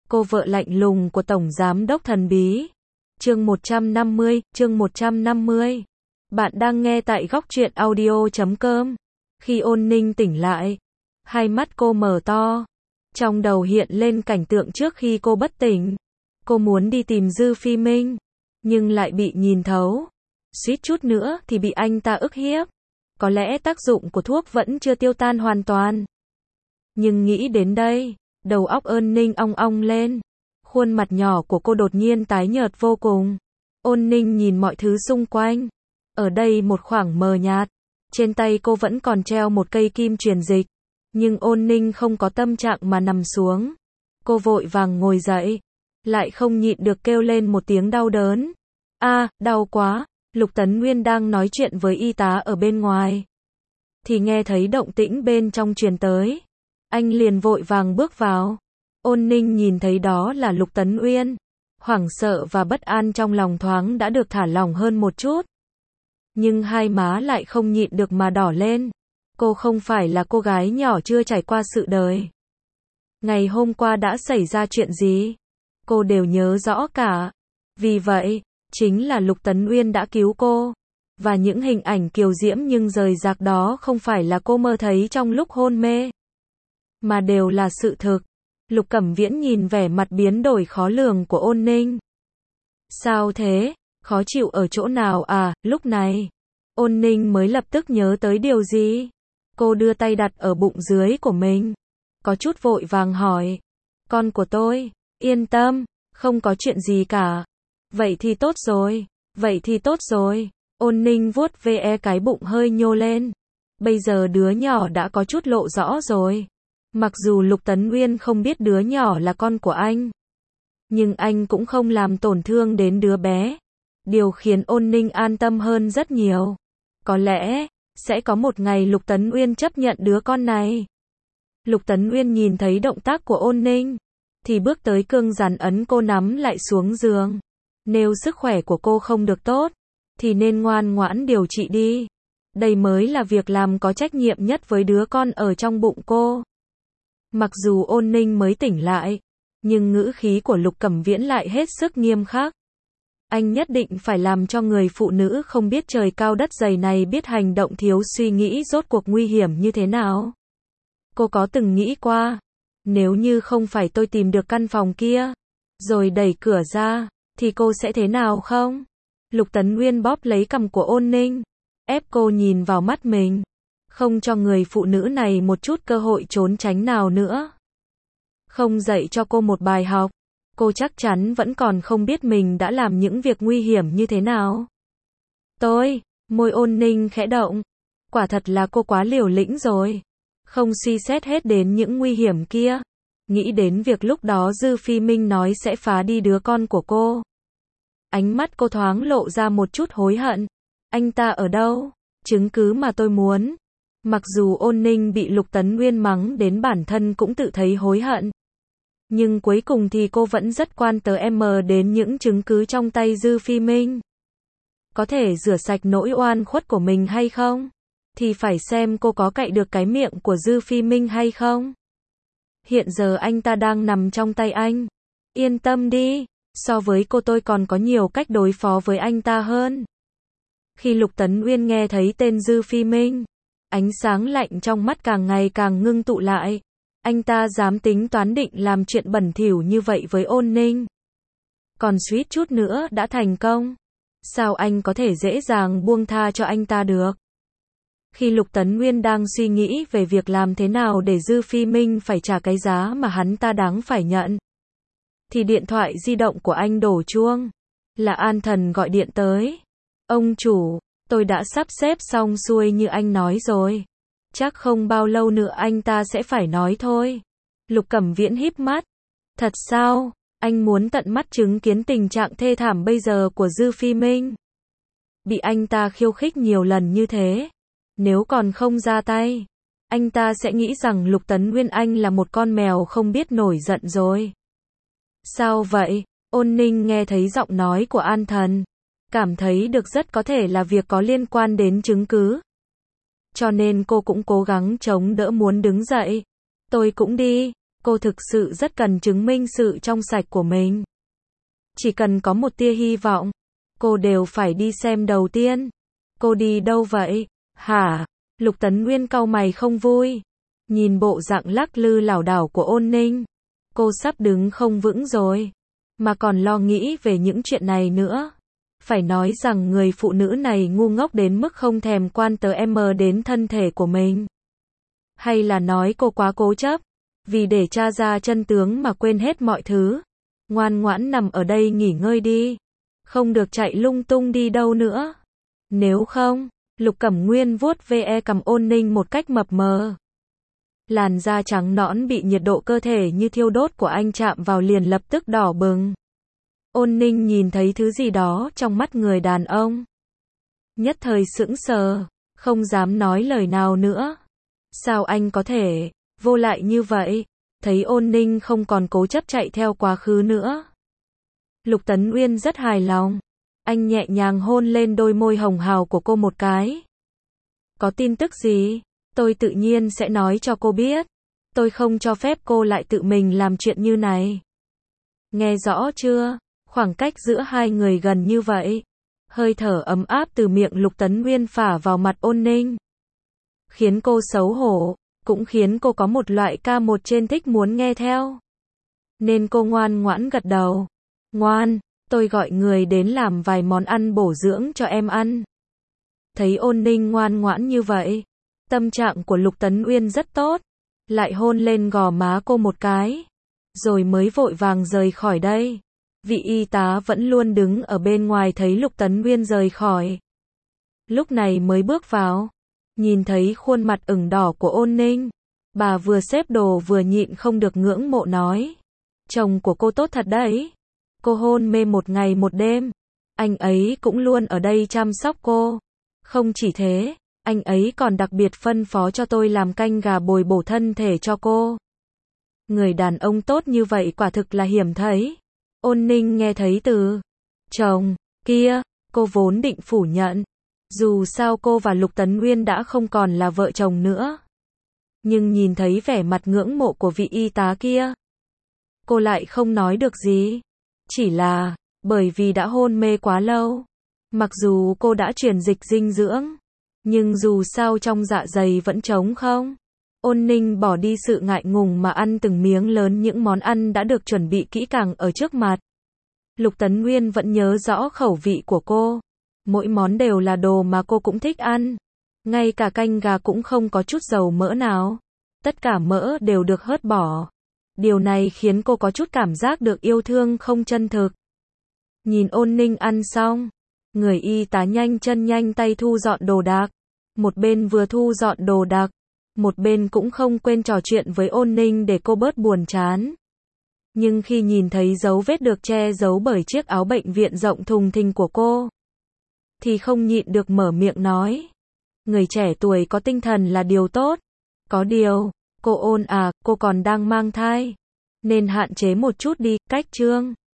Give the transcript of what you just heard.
cô vợ lạnh lùng của Tổng Giám đốc thần bí. Chương 150. Bạn đang nghe tại góc truyện audio.com. Khi Ôn Ninh tỉnh lại, hai mắt cô mở to. Trong đầu hiện lên cảnh tượng trước khi cô bất tỉnh. Cô muốn đi tìm Dư Phi Minh, nhưng lại bị nhìn thấu. Suýt chút nữa thì bị anh ta ức hiếp. Có lẽ tác dụng của thuốc vẫn chưa tiêu tan hoàn toàn. Nhưng nghĩ đến đây, đầu óc Ôn Ninh ong ong lên. Khuôn mặt nhỏ của cô đột nhiên tái nhợt vô cùng. Ôn Ninh nhìn mọi thứ xung quanh. Ở đây một khoảng mờ nhạt. Trên tay cô vẫn còn treo một cây kim truyền dịch. Nhưng Ôn Ninh không có tâm trạng mà nằm xuống. Cô vội vàng ngồi dậy. Lại không nhịn được kêu lên một tiếng đau đớn. Đau quá. Lục Tấn Nguyên đang nói chuyện với y tá ở bên ngoài. Thì nghe thấy động tĩnh bên trong truyền tới. Anh liền vội vàng bước vào. Ôn Ninh nhìn thấy đó là Lục Tấn Uyên. Hoảng sợ và bất an trong lòng thoáng đã được thả lỏng hơn một chút. Nhưng hai má lại không nhịn được mà đỏ lên. Cô không phải là cô gái nhỏ chưa trải qua sự đời. Ngày hôm qua đã xảy ra chuyện gì? Cô đều nhớ rõ cả. Vì vậy, chính là Lục Tấn Uyên đã cứu cô. Và những hình ảnh kiều diễm nhưng rời rạc đó không phải là cô mơ thấy trong lúc hôn mê, mà đều là sự thực. Lục Cẩm Viễn nhìn vẻ mặt biến đổi khó lường của Ôn Ninh. Sao thế? Khó chịu ở chỗ nào à? Lúc này, Ôn Ninh mới lập tức nhớ tới điều gì. Cô đưa tay đặt ở bụng dưới của mình. Có chút vội vàng hỏi. Con của tôi, yên tâm, không có chuyện gì cả. Vậy thì tốt rồi. Ôn Ninh vuốt ve cái bụng hơi nhô lên. Bây giờ đứa nhỏ đã có chút lộ rõ rồi. Mặc dù Lục Tấn Uyên không biết đứa nhỏ là con của anh, nhưng anh cũng không làm tổn thương đến đứa bé. Điều khiến Ôn Ninh an tâm hơn rất nhiều. Có lẽ, sẽ có một ngày Lục Tấn Uyên chấp nhận đứa con này. Lục Tấn Uyên nhìn thấy động tác của Ôn Ninh, thì bước tới cương rắn ấn cô nắm lại xuống giường. Nếu sức khỏe của cô không được tốt, thì nên ngoan ngoãn điều trị đi. Đây mới là việc làm có trách nhiệm nhất với đứa con ở trong bụng cô. Mặc dù Ôn Ninh mới tỉnh lại, nhưng ngữ khí của Lục Cẩm Viễn lại hết sức nghiêm khắc. Anh nhất định phải làm cho người phụ nữ không biết trời cao đất dày này biết hành động thiếu suy nghĩ rốt cuộc nguy hiểm như thế nào. Cô có từng nghĩ qua, nếu như không phải tôi tìm được căn phòng kia, rồi đẩy cửa ra, thì cô sẽ thế nào không? Lục Tấn Nguyên bóp lấy cằm của Ôn Ninh, ép cô nhìn vào mắt mình. Không cho người phụ nữ này một chút cơ hội trốn tránh nào nữa. Không dạy cho cô một bài học, cô chắc chắn vẫn còn không biết mình đã làm những việc nguy hiểm như thế nào. Môi Ôn Ninh khẽ động. Quả thật là cô quá liều lĩnh rồi. Không suy xét hết đến những nguy hiểm kia. Nghĩ đến việc lúc đó Dư Phi Minh nói sẽ phá đi đứa con của cô. Ánh mắt cô thoáng lộ ra một chút hối hận. Anh ta ở đâu? Chứng cứ mà tôi muốn. Mặc dù Ôn Ninh bị Lục Tấn Nguyên mắng đến bản thân cũng tự thấy hối hận. Nhưng cuối cùng thì cô vẫn rất quan tâm đến những chứng cứ trong tay Dư Phi Minh. Có thể rửa sạch nỗi oan khuất của mình hay không? Thì phải xem cô có cạy được cái miệng của Dư Phi Minh hay không? Hiện giờ anh ta đang nằm trong tay anh. Yên tâm đi, so với cô tôi còn có nhiều cách đối phó với anh ta hơn. Khi Lục Tấn Uyên nghe thấy tên Dư Phi Minh, ánh sáng lạnh trong mắt càng ngày càng ngưng tụ lại. Anh ta dám tính toán định làm chuyện bẩn thỉu như vậy với Ôn Ninh. Còn suýt chút nữa đã thành công. Sao anh có thể dễ dàng buông tha cho anh ta được? Khi Lục Tấn Nguyên đang suy nghĩ về việc làm thế nào để Dư Phi Minh phải trả cái giá mà hắn ta đáng phải nhận, thì điện thoại di động của anh đổ chuông. Là An Thần gọi điện tới. Ông chủ, tôi đã sắp xếp xong xuôi như anh nói rồi. Chắc không bao lâu nữa anh ta sẽ phải nói thôi. Lục Cẩm Viễn híp mắt. Thật sao? Anh muốn tận mắt chứng kiến tình trạng thê thảm bây giờ của Dư Phi Minh. Bị anh ta khiêu khích nhiều lần như thế. Nếu còn không ra tay, anh ta sẽ nghĩ rằng Lục Tấn Nguyên anh là một con mèo không biết nổi giận rồi. Sao vậy? Ôn Ninh nghe thấy giọng nói của An Thần. Cảm thấy được rất có thể là việc có liên quan đến chứng cứ. Cho nên cô cũng cố gắng chống đỡ muốn đứng dậy. Tôi cũng đi. Cô thực sự rất cần chứng minh sự trong sạch của mình. Chỉ cần có một tia hy vọng, cô đều phải đi xem đầu tiên. Cô đi đâu vậy? Hả? Lục Tấn Nguyên cau mày không vui. Nhìn bộ dạng lắc lư lảo đảo của Ôn Ninh. Cô sắp đứng không vững rồi. Mà còn lo nghĩ về những chuyện này nữa. Phải nói rằng người phụ nữ này ngu ngốc đến mức không thèm quan đến thân thể của mình. Hay là nói cô quá cố chấp, vì để tra ra chân tướng mà quên hết mọi thứ. Ngoan ngoãn nằm ở đây nghỉ ngơi đi. Không được chạy lung tung đi đâu nữa. Nếu không, Lục Cẩm Nguyên vuốt ve cằm Ôn Ninh một cách mập mờ. Làn da trắng nõn bị nhiệt độ cơ thể như thiêu đốt của anh chạm vào liền lập tức đỏ bừng. Ôn Ninh nhìn thấy thứ gì đó trong mắt người đàn ông. Nhất thời sững sờ, không dám nói lời nào nữa. Sao anh có thể vô lại như vậy? Thấy Ôn Ninh không còn cố chấp chạy theo quá khứ nữa. Lục Tấn Uyên rất hài lòng. Anh nhẹ nhàng hôn lên đôi môi hồng hào của cô một cái. Có tin tức gì? Tôi tự nhiên sẽ nói cho cô biết. Tôi không cho phép cô lại tự mình làm chuyện như này. Nghe rõ chưa? Khoảng cách giữa hai người gần như vậy. Hơi thở ấm áp từ miệng Lục Tấn Uyên phả vào mặt Ôn Ninh. Khiến cô xấu hổ, cũng khiến cô có một loại ca một trên thích muốn nghe theo. Nên cô ngoan ngoãn gật đầu. Ngoan, tôi gọi người đến làm vài món ăn bổ dưỡng cho em ăn. Thấy Ôn Ninh ngoan ngoãn như vậy, tâm trạng của Lục Tấn Uyên rất tốt. Lại hôn lên gò má cô một cái. Rồi mới vội vàng rời khỏi đây. Vị y tá vẫn luôn đứng ở bên ngoài thấy Lục Tấn Uyên rời khỏi. Lúc này mới bước vào. Nhìn thấy khuôn mặt ửng đỏ của Ôn Ninh. Bà vừa xếp đồ vừa nhịn không được ngưỡng mộ nói. Chồng của cô tốt thật đấy. Cô hôn mê một ngày một đêm. Anh ấy cũng luôn ở đây chăm sóc cô. Không chỉ thế, anh ấy còn đặc biệt phân phó cho tôi làm canh gà bồi bổ thân thể cho cô. Người đàn ông tốt như vậy quả thực là hiếm thấy. Ôn Ninh nghe thấy từ chồng kia, cô vốn định phủ nhận. Dù sao cô và Lục Tấn Uyên đã không còn là vợ chồng nữa. Nhưng nhìn thấy vẻ mặt ngưỡng mộ của vị y tá kia, cô lại không nói được gì. Chỉ là, bởi vì đã hôn mê quá lâu. Mặc dù cô đã truyền dịch dinh dưỡng, nhưng dù sao trong dạ dày vẫn trống không. Ôn Ninh bỏ đi sự ngại ngùng mà ăn từng miếng lớn những món ăn đã được chuẩn bị kỹ càng ở trước mặt. Lục Tấn Nguyên vẫn nhớ rõ khẩu vị của cô. Mỗi món đều là đồ mà cô cũng thích ăn. Ngay cả canh gà cũng không có chút dầu mỡ nào. Tất cả mỡ đều được hớt bỏ. Điều này khiến cô có chút cảm giác được yêu thương không chân thực. Nhìn Ôn Ninh ăn xong, người y tá nhanh chân nhanh tay thu dọn đồ đạc. Một bên vừa thu dọn đồ đạc, một bên cũng không quên trò chuyện với Ôn Ninh để cô bớt buồn chán. Nhưng khi nhìn thấy dấu vết được che giấu bởi chiếc áo bệnh viện rộng thùng thình của cô, thì không nhịn được mở miệng nói. Người trẻ tuổi có tinh thần là điều tốt. Có điều, cô Ôn à, cô còn đang mang thai. Nên hạn chế một chút đi, cách chương.